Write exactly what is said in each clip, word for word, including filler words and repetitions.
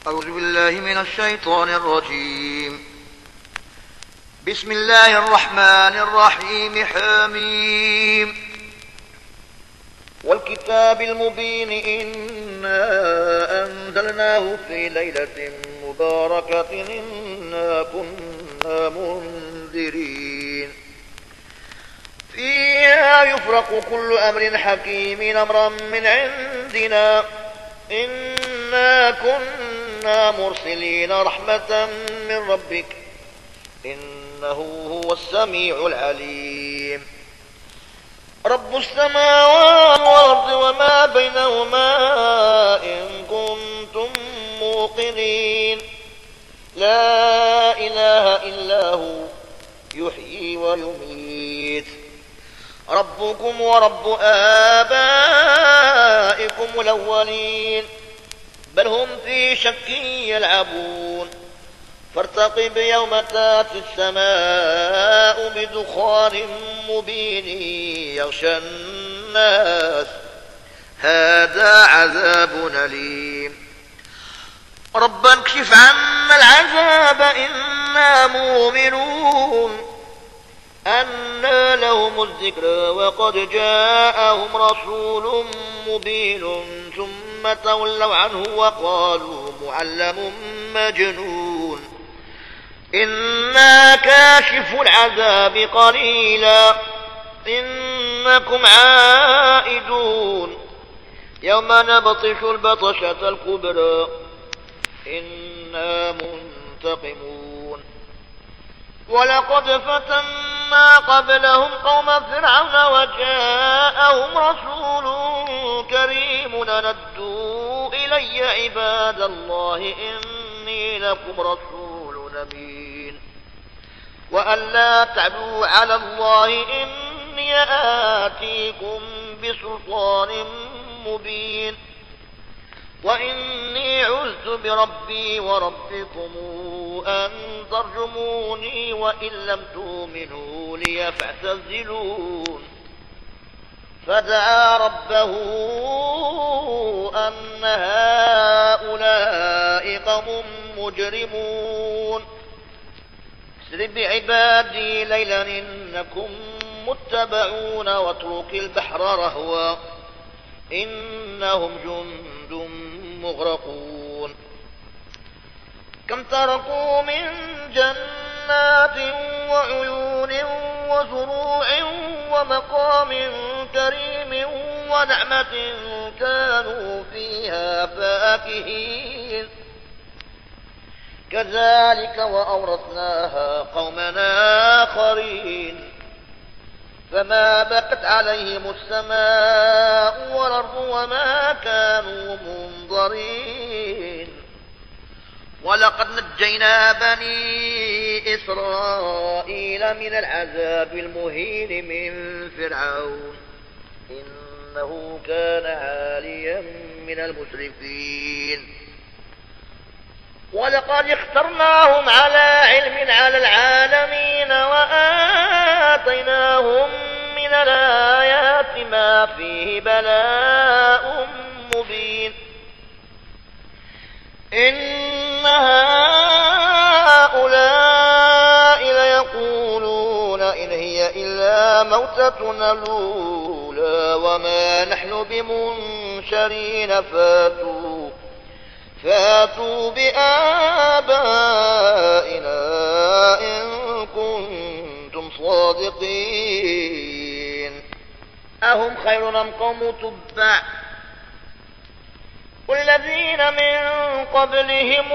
أعوذ بالله من الشيطان الرجيم. بسم الله الرحمن الرحيم. حميم والكتاب المبين إنا أنزلناه في ليلة مباركة إنا كنا منذرين فيها يفرق كل أمر حكيم أمرا من عندنا إنا كنا مرسلين رحمة من ربك إنه هو السميع العليم. رب السماوات والأرض وما بينهما إن كنتم موقنين لا إله إلا هو يحيي ويميت ربكم ورب آبائكم الأولين بل هم في شك يلعبون فارتقب يوم تاتي السماء بدخان مبين يغشى الناس هذا عذاب أليم. ربنا اكشف عنا العذاب إنا مؤمنون أنى لهم الذكرى وقد جاءهم رسول مبين ثم تولوا عنه وقالوا معلم مجنون إنا كاشف العذاب قليلا إنكم عائدون يوم نبطش البطشة الكبرى إنا منتقمون. ولقد فتنا قبلهم قوم فرعون وجاءهم رسول كريم ندوا إلي عباد الله إني لكم رسول أمين وأن لا تعلوا على الله إني آتيكم بسلطان مبين وإني عذت بربي وربكم أن ترجموني وإن لم تؤمنوا لي فاعتزلون. فدعا ربه أن هؤلاء قوم مجرمون اسر بعبادي ليلا إنكم متبعون واترك البحر رهوا إنهم جند مغرقون. كم تركوا من جنات وعيون وزروع ومقام كريم ونعمة كانوا فيها فاكهين كذلك وأورثناها قومنا آخرين فما بكت عليهم السماء والأرض وما كانوا منظرين. ولقد نجينا بني إسرائيل من العذاب المهين من فرعون إنه كان عاليا من المسرفين. ولقد اخترناهم على علم على العالمين وآتيناهم من الآيات ما فيه بلاء مبين. إن هؤلاء ليقولون إن هي إلا موتتنا الأولى وما نحن بمنشرين فاتوا فاتوا بآبائنا إن كنتم صادقين. أهم خير أم قوم تبع والذين من قبلهم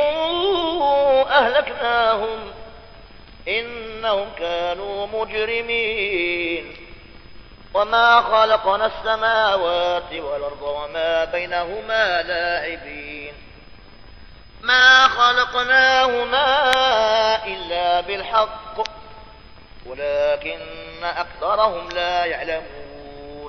أهلكناهم إنهم كانوا مجرمين. وما خلقنا السماوات والأرض وما بينهما لاعبين ما خلقناهما إلا بالحق ولكن أكثرهم لا يعلمون.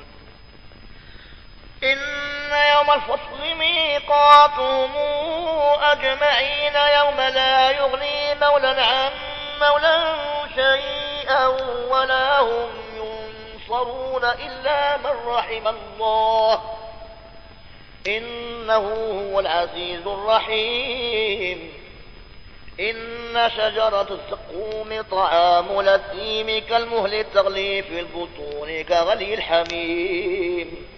إن يوم الفصل ميقاتهم أجمعين يوم لا يغني مولى عن مولى شيئا ولا هم ينصرون إلا من رحم الله إنه هو العزيز الرحيم. إن شجرة الزقوم طعام الأثيم كالمهل تغلي في البطون كغلي الحميم.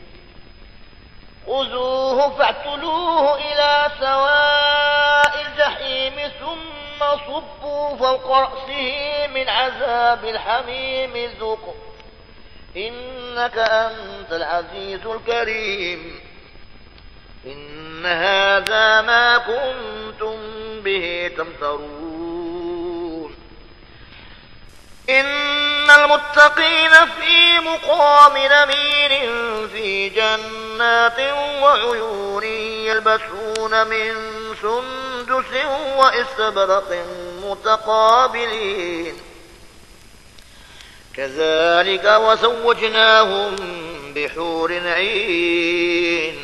خذوه فاعتلوه إلى سواء الجحيم ثم صبوا فوق رأسه من عذاب الحميم ذق إنك أنت العزيز الكريم. إن هذا ما كنتم به تمترون. إن المتقين في مقام أمين في جنات وعيون يلبسون من سندس وإستبرق متقابلين كذلك وزوجناهم بحور عين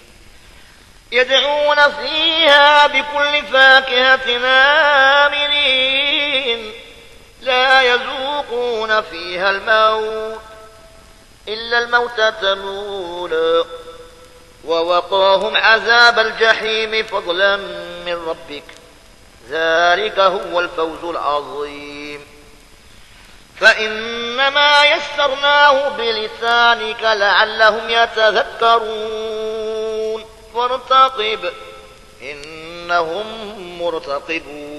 يدعون فيها بكل فاكهة آمنين لا يذوقون فيها الموت إلا الموتة الأولى ووقاهم عذاب الجحيم فضلا من ربك ذلك هو الفوز العظيم. فإنما يسرناه بلسانك لعلهم يتذكرون فارتقب إنهم مرتقبون.